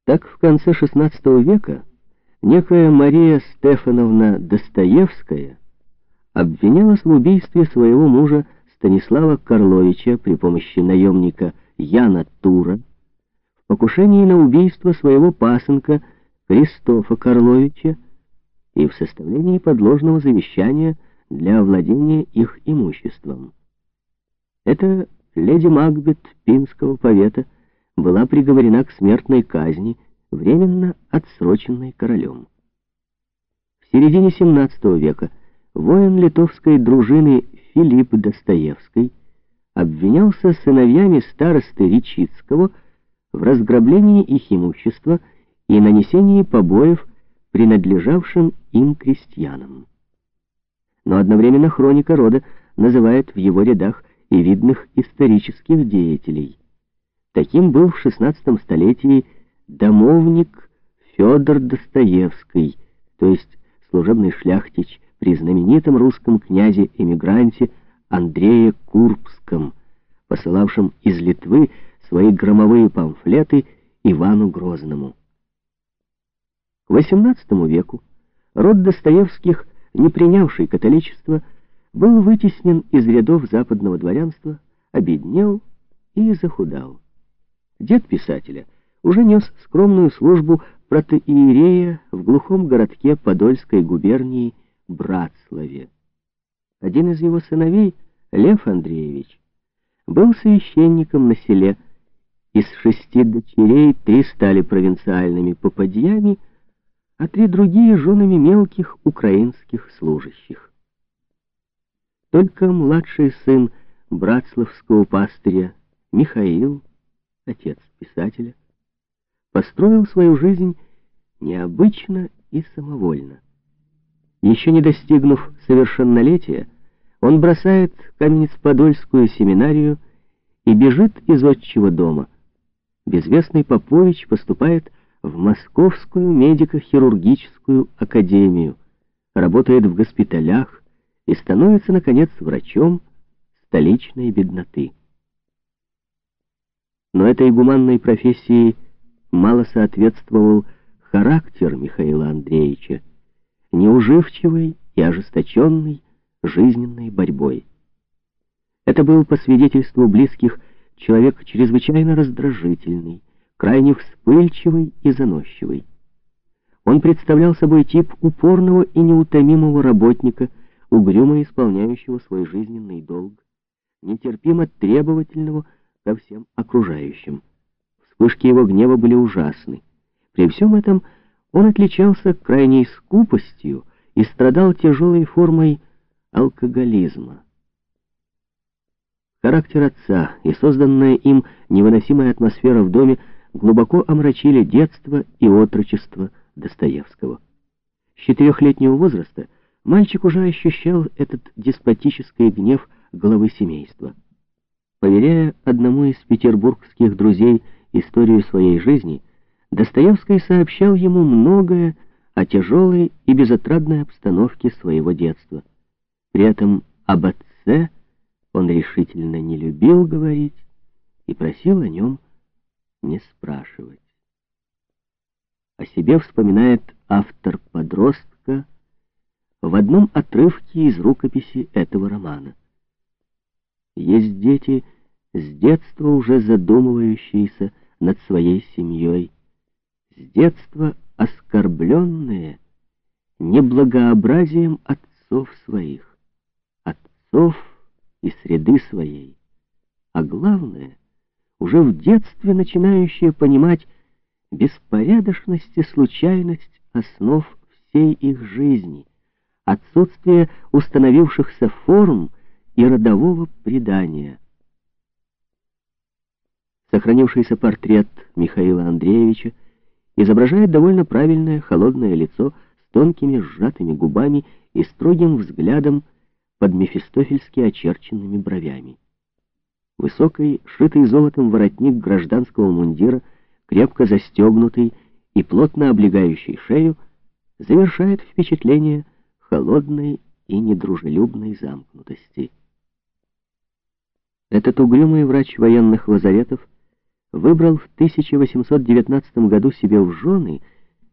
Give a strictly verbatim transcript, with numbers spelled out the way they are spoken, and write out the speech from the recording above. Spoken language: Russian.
Так в конце шестнадцатого века некая Мария Стефановна Достоевская обвинялась в убийстве своего мужа Станислава Карловича при помощи наемника Яна Тура, в покушении на убийство своего пасынка Кристофа Карловича и в составлении подложного завещания для овладения их имуществом. Эта леди Макбет пинского повета была приговорена к смертной казни, временно отсроченной королем. В середине семнадцатого века воин литовской дружины Филипп Достоевский обвинялся сыновьями старосты Ричицкого в разграблении их имущества и нанесении побоев принадлежавшим им крестьянам. Но одновременно хроника рода называет в его рядах и видных исторических деятелей. Таким был в шестнадцатом столетии домовник Федор Достоевский, то есть служебный шляхтич при знаменитом русском князе-эмигранте Андрее Курбском, посылавшем из Литвы свои громовые памфлеты Ивану Грозному. К восемнадцатому веку род Достоевских, не принявший католичество, был вытеснен из рядов западного дворянства, обеднел и захудал. Дед писателя уже нес скромную службу протоиерея в глухом городке Подольской губернии Братславе. Один из его сыновей, Лев Андреевич, был священником на селе. Из шести дочерей три стали провинциальными попадьями, а три другие — женами мелких украинских служащих. Только младший сын братславского пастыря Михаил, отец писателя, построил свою жизнь необычно и самовольно. Еще не достигнув совершеннолетия, он бросает Каменец-Подольскую семинарию и бежит из отчего дома. Безвестный Попович поступает в Московскую медико-хирургическую академию, работает в госпиталях и становится, наконец, врачом столичной бедноты. Но этой гуманной профессии мало соответствовал характер Михаила Андреевича, неуживчивый и ожесточенный жизненной борьбой. Это был, по свидетельству близких, человек чрезвычайно раздражительный, крайне вспыльчивый и заносчивый. Он представлял собой тип упорного и неутомимого работника, угрюмо исполняющего свой жизненный долг, нетерпимо требовательного ко всем окружающим. Вспышки его гнева были ужасны. При всем этом он отличался крайней скупостью и страдал тяжелой формой алкоголизма. Характер отца и созданная им невыносимая атмосфера в доме глубоко омрачили детство и отрочество Достоевского. С четырехлетнего возраста мальчик уже ощущал этот деспотический гнев главы семейства. Поверяя одному из петербургских друзей историю своей жизни, Достоевский сообщал ему многое о тяжелой и безотрадной обстановке своего детства. При этом об отце он решительно не любил говорить и просил о нем не спрашивать. О себе вспоминает автор «Подростка» в одном отрывке из рукописи этого романа. Есть дети, с детства уже задумывающиеся над своей семьей, с детства оскорбленные неблагообразием отцов своих, отцов и среды своей, а главное, уже в детстве начинающие понимать беспорядочность и случайность основ всей их жизни, отсутствие установившихся форм и родового предания. Сохранившийся портрет Михаила Андреевича изображает довольно правильное холодное лицо с тонкими сжатыми губами и строгим взглядом под мефистофельски очерченными бровями. Высокий, шитый золотом воротник гражданского мундира, крепко застегнутый и плотно облегающий шею, завершает впечатление холодной и недружелюбной замкнутости. Этот угрюмый врач военных лазаретов выбрал в тысяча восемьсот девятнадцатом году себе в жены